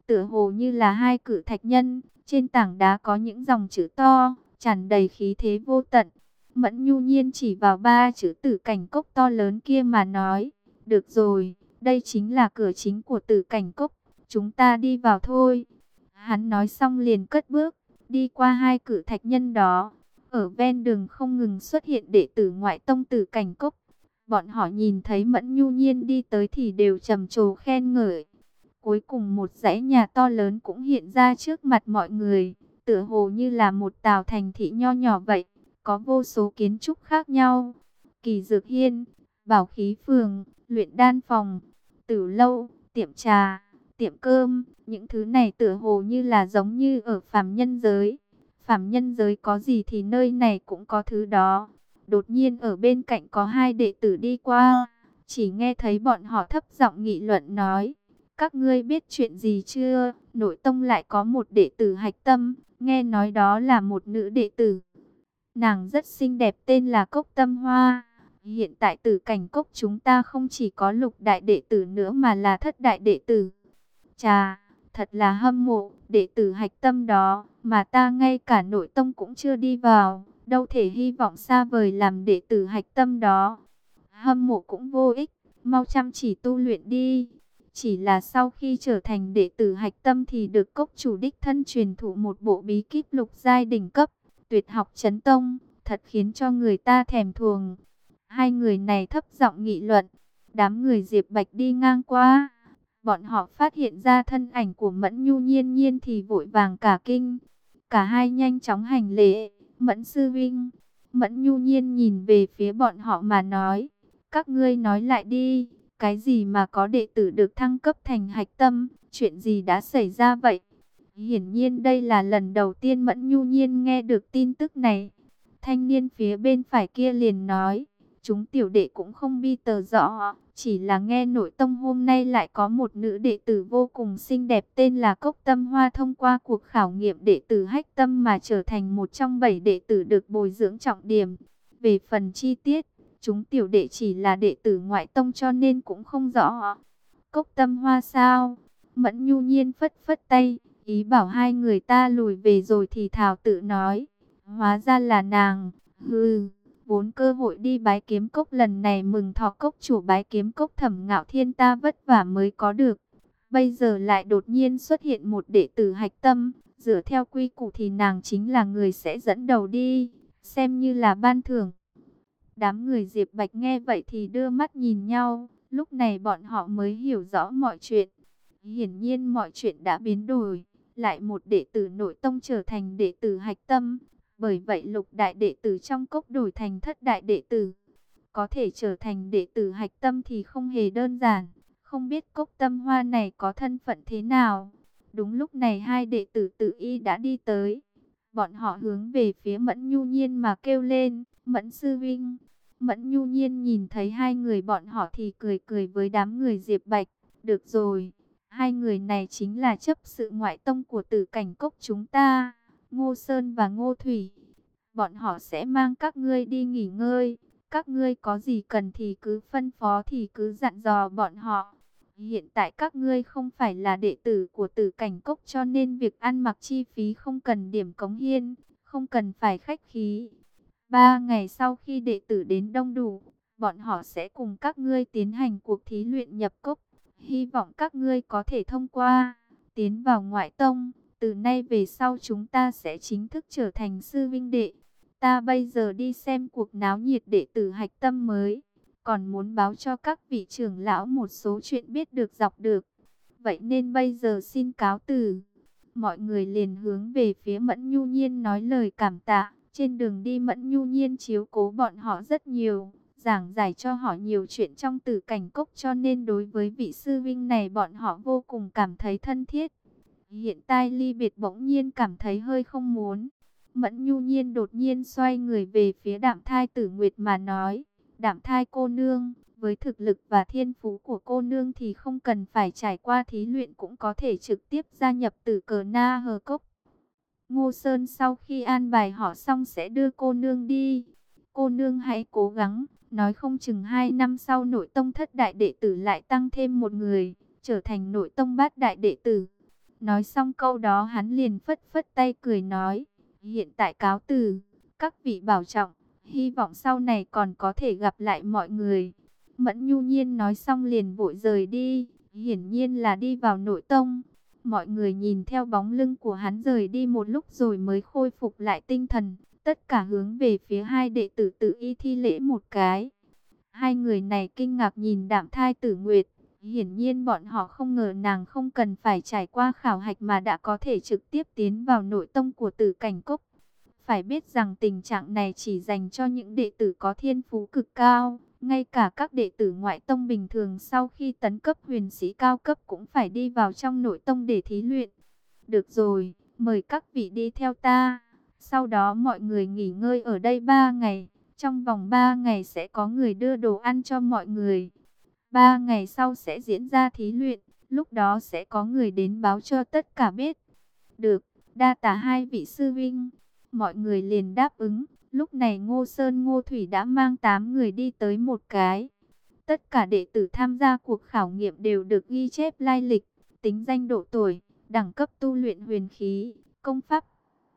tựa hồ như là hai cự thạch nhân. Trên tảng đá có những dòng chữ to, tràn đầy khí thế vô tận. Mẫn Nhu Nhiên chỉ vào ba chữ Tử Cảnh Cốc to lớn kia mà nói, được rồi, đây chính là cửa chính của Tử Cảnh Cốc, chúng ta đi vào thôi. Hắn nói xong liền cất bước, đi qua hai cự thạch nhân đó. Ở ven đường không ngừng xuất hiện đệ tử ngoại tông Tử Cảnh Cốc. Bọn họ nhìn thấy Mẫn Nhu Nhiên đi tới thì đều trầm trồ khen ngợi. Cuối cùng một dãy nhà to lớn cũng hiện ra trước mặt mọi người, tựa hồ như là một tòa thành thị nho nhỏ vậy, có vô số kiến trúc khác nhau. Kỳ Dược Hiên, Bảo Khí Phường, Luyện Đan Phòng, Tử Lâu, tiệm trà, tiệm cơm, những thứ này tựa hồ như là giống như ở phàm nhân giới. Phàm nhân giới có gì thì nơi này cũng có thứ đó. Đột nhiên ở bên cạnh có hai đệ tử đi qua, chỉ nghe thấy bọn họ thấp giọng nghị luận nói: các ngươi biết chuyện gì chưa? Nội tông lại có một đệ tử hạch tâm, nghe nói đó là một nữ đệ tử. Nàng rất xinh đẹp, tên là Cốc Tâm Hoa. Hiện tại Tử Cảnh Cốc chúng ta không chỉ có lục đại đệ tử nữa mà là thất đại đệ tử. Chà, thật là hâm mộ, đệ tử hạch tâm đó, mà ta ngay cả nội tông cũng chưa đi vào, đâu thể hy vọng xa vời làm đệ tử hạch tâm đó. Hâm mộ cũng vô ích, mau chăm chỉ tu luyện đi. Chỉ là sau khi trở thành đệ tử hạch tâm thì được cốc chủ đích thân truyền thụ một bộ bí kíp lục giai đỉnh cấp, tuyệt học chấn tông, thật khiến cho người ta thèm thuồng. Hai người này thấp giọng nghị luận, đám người Diệp Bạch đi ngang qua. Bọn họ phát hiện ra thân ảnh của Mẫn Nhu Nhiên Nhiên thì vội vàng cả kinh. Cả hai nhanh chóng hành lễ, Mẫn sư vinh. Mẫn Nhu Nhiên nhìn về phía bọn họ mà nói, các ngươi nói lại đi. Cái gì mà có đệ tử được thăng cấp thành hạch tâm, chuyện gì đã xảy ra vậy? Hiển nhiên đây là lần đầu tiên Mẫn Nhu Nhiên nghe được tin tức này. Thanh niên phía bên phải kia liền nói, chúng tiểu đệ cũng không bi tờ rõ, chỉ là nghe nội tông hôm nay lại có một nữ đệ tử vô cùng xinh đẹp tên là Cốc Tâm Hoa thông qua cuộc khảo nghiệm đệ tử hạch tâm mà trở thành một trong 7 đệ tử được bồi dưỡng trọng điểm. Về phần chi tiết, chúng tiểu đệ chỉ là đệ tử ngoại tông cho nên cũng không rõ. Cốc Tâm Hoa sao? Mẫn Nhu Nhiên phất phất tay, ý bảo hai người ta lùi về rồi thì thào tự nói. Hóa ra là nàng, hừ, vốn cơ hội đi bái kiếm cốc lần này mừng thọ cốc chủ bái kiếm cốc Thẩm Ngạo Thiên ta vất vả mới có được. Bây giờ lại đột nhiên xuất hiện một đệ tử hạch tâm, dựa theo quy củ thì nàng chính là người sẽ dẫn đầu đi, xem như là ban thưởng. Đám người Diệp Bạch nghe vậy thì đưa mắt nhìn nhau, lúc này bọn họ mới hiểu rõ mọi chuyện. Hiển nhiên mọi chuyện đã biến đổi, lại một đệ tử nội tông trở thành đệ tử hạch tâm. Bởi vậy lục đại đệ tử trong cốc đổi thành thất đại đệ tử. Có thể trở thành đệ tử hạch tâm thì không hề đơn giản. Không biết Cốc Tâm Hoa này có thân phận thế nào. Đúng lúc này hai đệ tử Tự Y đã đi tới. Bọn họ hướng về phía Mẫn Nhu Nhiên mà kêu lên, Mẫn sư vinh. Mẫn Nhu Nhiên nhìn thấy hai người bọn họ thì cười cười với đám người Diệp Bạch. Được rồi, hai người này chính là chấp sự ngoại tông của Tử Cảnh Cốc chúng ta, Ngô Sơn và Ngô Thủy. Bọn họ sẽ mang các ngươi đi nghỉ ngơi. Các ngươi có gì cần thì cứ phân phó thì cứ dặn dò bọn họ. Hiện tại các ngươi không phải là đệ tử của Tử Cảnh Cốc cho nên việc ăn mặc chi phí không cần điểm cống hiến, không cần phải khách khí. 3 ngày sau khi đệ tử đến đông đủ, bọn họ sẽ cùng các ngươi tiến hành cuộc thí luyện nhập cốc. Hy vọng các ngươi có thể thông qua, tiến vào ngoại tông. Từ nay về sau chúng ta sẽ chính thức trở thành sư vinh đệ. Ta bây giờ đi xem cuộc náo nhiệt đệ tử hạch tâm mới. Còn muốn báo cho các vị trưởng lão một số chuyện biết được dọc được. Vậy nên bây giờ xin cáo từ. Mọi người liền hướng về phía Mẫn Nhu Nhiên nói lời cảm tạ. Trên đường đi Mẫn Nhu Nhiên chiếu cố bọn họ rất nhiều, giảng giải cho họ nhiều chuyện trong Tử Cảnh Cốc cho nên đối với vị sư vinh này bọn họ vô cùng cảm thấy thân thiết. Hiện tại ly biệt bỗng nhiên cảm thấy hơi không muốn. Mẫn Nhu Nhiên đột nhiên xoay người về phía Đạm Thai Tử Nguyệt mà nói, Đạm Thai cô nương, với thực lực và thiên phú của cô nương thì không cần phải trải qua thí luyện cũng có thể trực tiếp gia nhập Tử Cờ Na Hờ Cốc. Ngô Sơn sau khi an bài họ xong sẽ đưa cô nương đi. Cô nương hãy cố gắng, nói không chừng 2 năm sau nội tông thất đại đệ tử lại tăng thêm một người, trở thành nội tông bát đại đệ tử. Nói xong câu đó hắn liền phất phất tay cười nói, hiện tại cáo từ, các vị bảo trọng, hy vọng sau này còn có thể gặp lại mọi người. Mẫn Nhu Nhiên nói xong liền vội rời đi, hiển nhiên là đi vào nội tông. Mọi người nhìn theo bóng lưng của hắn rời đi một lúc rồi mới khôi phục lại tinh thần, tất cả hướng về phía hai đệ tử Tự Y thi lễ một cái. Hai người này kinh ngạc nhìn Đạm Thai Tử Nguyệt. Hiển nhiên bọn họ không ngờ nàng không cần phải trải qua khảo hạch mà đã có thể trực tiếp tiến vào nội tông của Tử Cảnh Cốc. Phải biết rằng tình trạng này chỉ dành cho những đệ tử có thiên phú cực cao. Ngay cả các đệ tử ngoại tông bình thường sau khi tấn cấp huyền sĩ cao cấp cũng phải đi vào trong nội tông để thí luyện. Được rồi, mời các vị đi theo ta. Sau đó mọi người nghỉ ngơi ở đây 3 ngày. Trong vòng 3 ngày sẽ có người đưa đồ ăn cho mọi người. 3 ngày sau sẽ diễn ra thí luyện, lúc đó sẽ có người đến báo cho tất cả biết. Được, đa tạ hai vị sư vinh. Mọi người liền đáp ứng. Lúc này Ngô Sơn Ngô Thủy đã mang 8 người đi tới một cái. Tất cả đệ tử tham gia cuộc khảo nghiệm đều được ghi chép lai lịch, tính danh, độ tuổi, đẳng cấp tu luyện huyền khí, công pháp.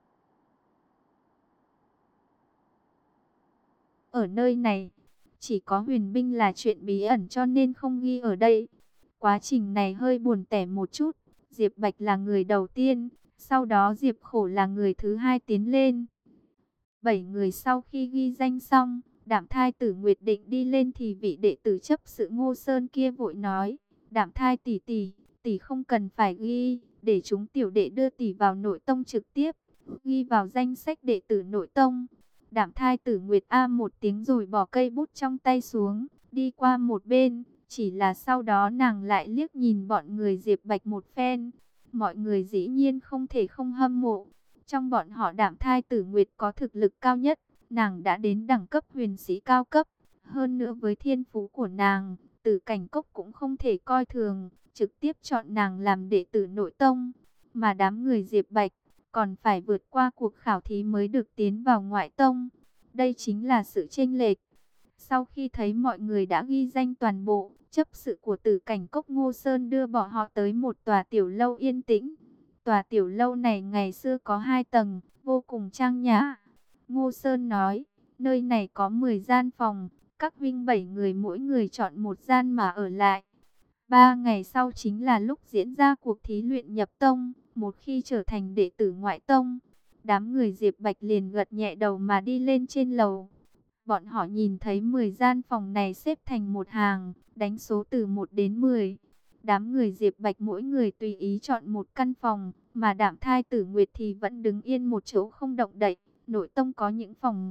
Ở nơi này, chỉ có huyền binh là chuyện bí ẩn cho nên không ghi ở đây. Quá trình này hơi buồn tẻ một chút. Diệp Bạch là người đầu tiên, sau đó Diệp Khổ là người thứ hai tiến lên. 7 người sau khi ghi danh xong, Đạm Thai Tử Nguyệt định đi lên thì vị đệ tử chấp sự Ngô Sơn kia vội nói, Đạm Thai tỷ tỷ, tỷ không cần phải ghi, để chúng tiểu đệ đưa tỷ vào nội tông trực tiếp, ghi vào danh sách đệ tử nội tông. Đạm Thai Tử Nguyệt một tiếng rồi bỏ cây bút trong tay xuống, đi qua một bên, chỉ là sau đó nàng lại liếc nhìn bọn người Diệp Bạch một phen. Mọi người dĩ nhiên không thể không hâm mộ. Trong bọn họ Đạm Thai Tử Nguyệt có thực lực cao nhất, nàng đã đến đẳng cấp huyền sĩ cao cấp. Hơn nữa với thiên phú của nàng, Tử Cảnh Cốc cũng không thể coi thường, trực tiếp chọn nàng làm đệ tử nội tông. Mà đám người Diệp Bạch còn phải vượt qua cuộc khảo thí mới được tiến vào ngoại tông. Đây chính là sự chênh lệch. Sau khi thấy mọi người đã ghi danh toàn bộ, chấp sự của Tử Cảnh Cốc Ngô Sơn đưa bọn họ tới một tòa tiểu lâu yên tĩnh. Tòa tiểu lâu này ngày xưa có 2 tầng, vô cùng trang nhã. Ngô Sơn nói, nơi này có 10 gian phòng, các huynh 7 người mỗi người chọn một gian mà ở lại. 3 ngày sau chính là lúc diễn ra cuộc thí luyện nhập tông, một khi trở thành đệ tử ngoại tông. Đám người Diệp Bạch liền gật nhẹ đầu mà đi lên trên lầu. Bọn họ nhìn thấy 10 gian phòng này xếp thành một hàng, đánh số từ 1 đến 10. Đám người Diệp Bạch mỗi người tùy ý chọn một căn phòng, mà Đạm Thai Tử Nguyệt thì vẫn đứng yên một chỗ không động đậy. Nội tông có những phòng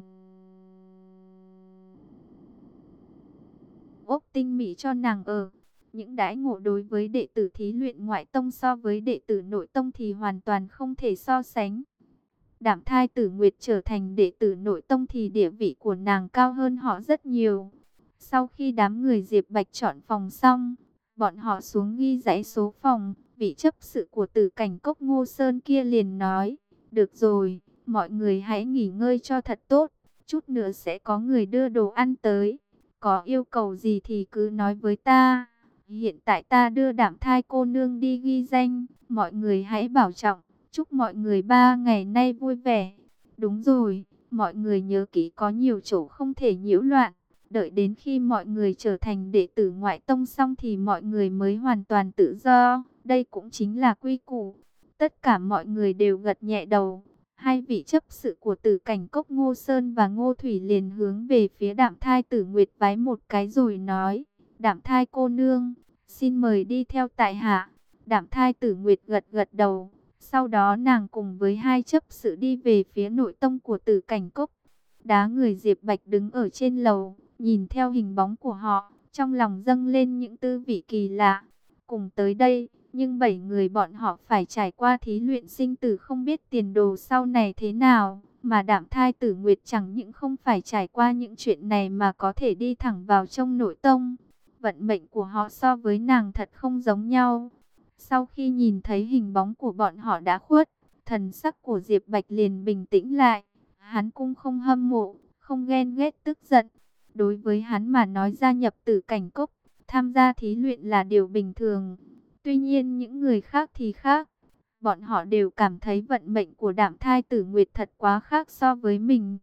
ốc tinh mỹ cho nàng ở. Những đãi ngộ đối với đệ tử thí luyện ngoại tông so với đệ tử nội tông thì hoàn toàn không thể so sánh. Đạm Thai Tử Nguyệt trở thành đệ tử nội tông thì địa vị của nàng cao hơn họ rất nhiều. Sau khi đám người Diệp Bạch chọn phòng xong, bọn họ xuống ghi dãy số phòng. Vị chấp sự của Tử Cảnh Cốc Ngô Sơn kia liền nói, được rồi, mọi người hãy nghỉ ngơi cho thật tốt, chút nữa sẽ có người đưa đồ ăn tới. Có yêu cầu gì thì cứ nói với ta. Hiện tại ta đưa Đạm Thai cô nương đi ghi danh, mọi người hãy bảo trọng. Chúc mọi người 3 ngày nay vui vẻ. Đúng rồi, mọi người nhớ kỹ có nhiều chỗ không thể nhiễu loạn. Đợi đến khi mọi người trở thành đệ tử ngoại tông xong thì mọi người mới hoàn toàn tự do. Đây cũng chính là quy củ. Tất cả mọi người đều gật nhẹ đầu. Hai vị chấp sự của Tử Cảnh Cốc Ngô Sơn và Ngô Thủy liền hướng về phía Đạm Thai Tử Nguyệt vái một cái rồi nói, Đạm Thai cô nương, xin mời đi theo tại hạ. Đạm Thai Tử Nguyệt gật gật đầu. Sau đó nàng cùng với hai chấp sự đi về phía nội tông của Tử Cảnh Cốc. Đá người Diệp Bạch đứng ở trên lầu, nhìn theo hình bóng của họ, trong lòng dâng lên những tư vị kỳ lạ. Cùng tới đây, nhưng 7 người bọn họ phải trải qua thí luyện sinh tử không biết tiền đồ sau này thế nào. Mà Đạm Thai Tử Nguyệt chẳng những không phải trải qua những chuyện này mà có thể đi thẳng vào trong nội tông. Vận mệnh của họ so với nàng thật không giống nhau. Sau khi nhìn thấy hình bóng của bọn họ đã khuất, thần sắc của Diệp Bạch liền bình tĩnh lại. Hắn cũng không hâm mộ, không ghen ghét tức giận. Đối với hắn mà nói gia nhập Tử Cảnh Cốc, tham gia thí luyện là điều bình thường. Tuy nhiên những người khác thì khác. Bọn họ đều cảm thấy vận mệnh của Đạm Thai Tử Nguyệt thật quá khác so với mình.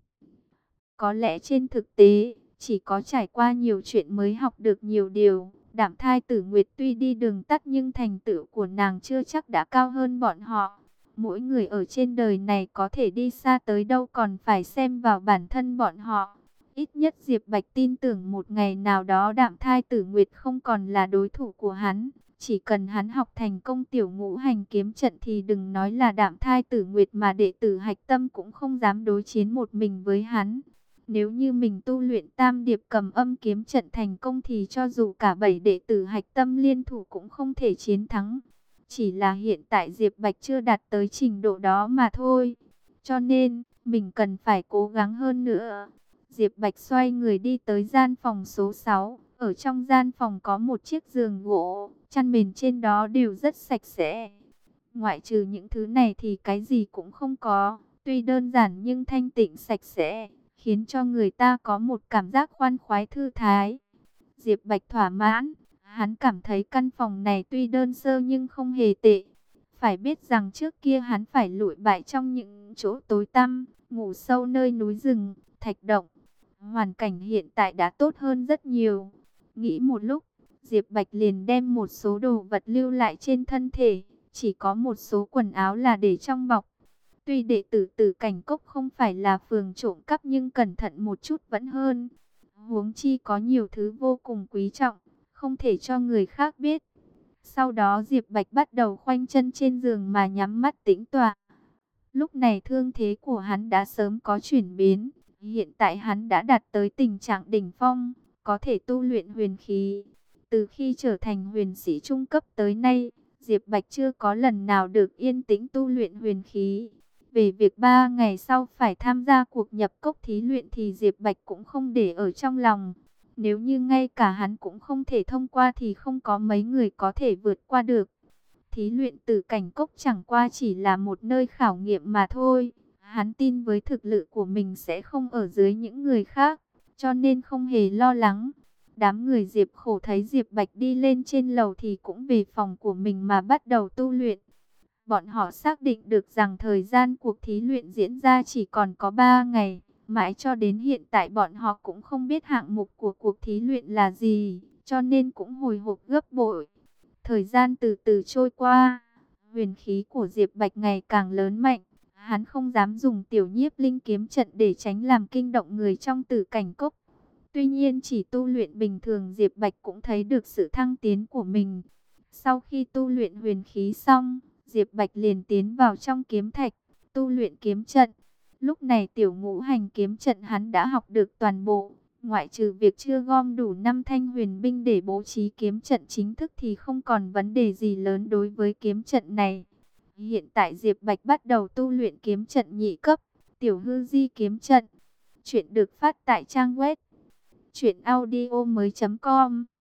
Có lẽ trên thực tế, chỉ có trải qua nhiều chuyện mới học được nhiều điều. Đạm Thai Tử Nguyệt tuy đi đường tắt nhưng thành tựu của nàng chưa chắc đã cao hơn bọn họ. Mỗi người ở trên đời này có thể đi xa tới đâu còn phải xem vào bản thân bọn họ. Ít nhất Diệp Bạch tin tưởng một ngày nào đó Đạm Thai Tử Nguyệt không còn là đối thủ của hắn. Chỉ cần hắn học thành công tiểu ngũ hành kiếm trận thì đừng nói là Đạm Thai Tử Nguyệt mà đệ tử Hạch Tâm cũng không dám đối chiến một mình với hắn. Nếu như mình tu luyện Tam Điệp Cầm Âm kiếm trận thành công thì cho dù cả 7 đệ tử Hạch Tâm liên thủ cũng không thể chiến thắng. Chỉ là hiện tại Diệp Bạch chưa đạt tới trình độ đó mà thôi. Cho nên, mình cần phải cố gắng hơn nữa. Diệp Bạch xoay người đi tới gian phòng số 6. Ở trong gian phòng có một chiếc giường gỗ, chăn mền trên đó đều rất sạch sẽ. Ngoại trừ những thứ này thì cái gì cũng không có. Tuy đơn giản nhưng thanh tịnh sạch sẽ, khiến cho người ta có một cảm giác khoan khoái thư thái. Diệp Bạch thỏa mãn, hắn cảm thấy căn phòng này tuy đơn sơ nhưng không hề tệ. Phải biết rằng trước kia hắn phải lụi bại trong những chỗ tối tăm, ngủ sâu nơi núi rừng, thạch động. Hoàn cảnh hiện tại đã tốt hơn rất nhiều. Nghĩ một lúc, Diệp Bạch liền đem một số đồ vật lưu lại trên thân thể, chỉ có một số quần áo là để trong bọc. Tuy đệ tử Tử Cảnh Cốc không phải là phường trộm cắp nhưng cẩn thận một chút vẫn hơn. Huống chi có nhiều thứ vô cùng quý trọng, không thể cho người khác biết. Sau đó Diệp Bạch bắt đầu khoanh chân trên giường mà nhắm mắt tĩnh tọa. Lúc này thương thế của hắn đã sớm có chuyển biến. Hiện tại hắn đã đạt tới tình trạng đỉnh phong, có thể tu luyện huyền khí. Từ khi trở thành huyền sĩ trung cấp tới nay, Diệp Bạch chưa có lần nào được yên tĩnh tu luyện huyền khí. Về việc 3 ngày sau phải tham gia cuộc nhập cốc thí luyện thì Diệp Bạch cũng không để ở trong lòng. Nếu như ngay cả hắn cũng không thể thông qua thì không có mấy người có thể vượt qua được. Thí luyện Tử Cảnh Cốc chẳng qua chỉ là một nơi khảo nghiệm mà thôi. Hắn tin với thực lực của mình sẽ không ở dưới những người khác, cho nên không hề lo lắng. Đám người Diệp Khổ thấy Diệp Bạch đi lên trên lầu thì cũng về phòng của mình mà bắt đầu tu luyện. Bọn họ xác định được rằng thời gian cuộc thí luyện diễn ra chỉ còn có 3 ngày. Mãi cho đến hiện tại bọn họ cũng không biết hạng mục của cuộc thí luyện là gì, cho nên cũng hồi hộp gấp bội. Thời gian từ từ trôi qua, huyền khí của Diệp Bạch ngày càng lớn mạnh. Hắn không dám dùng tiểu nhiếp linh kiếm trận để tránh làm kinh động người trong Tử Cảnh Cốc. Tuy nhiên chỉ tu luyện bình thường Diệp Bạch cũng thấy được sự thăng tiến của mình. Sau khi tu luyện huyền khí xong, Diệp Bạch liền tiến vào trong kiếm thạch, tu luyện kiếm trận. Lúc này tiểu ngũ hành kiếm trận hắn đã học được toàn bộ. Ngoại trừ việc chưa gom đủ 5 thanh huyền binh để bố trí kiếm trận chính thức thì không còn vấn đề gì lớn đối với kiếm trận này. Hiện tại Diệp Bạch bắt đầu tu luyện kiếm trận nhị cấp, tiểu hư di kiếm trận. Chuyện được phát tại trang web truyệnaudiomoi.com.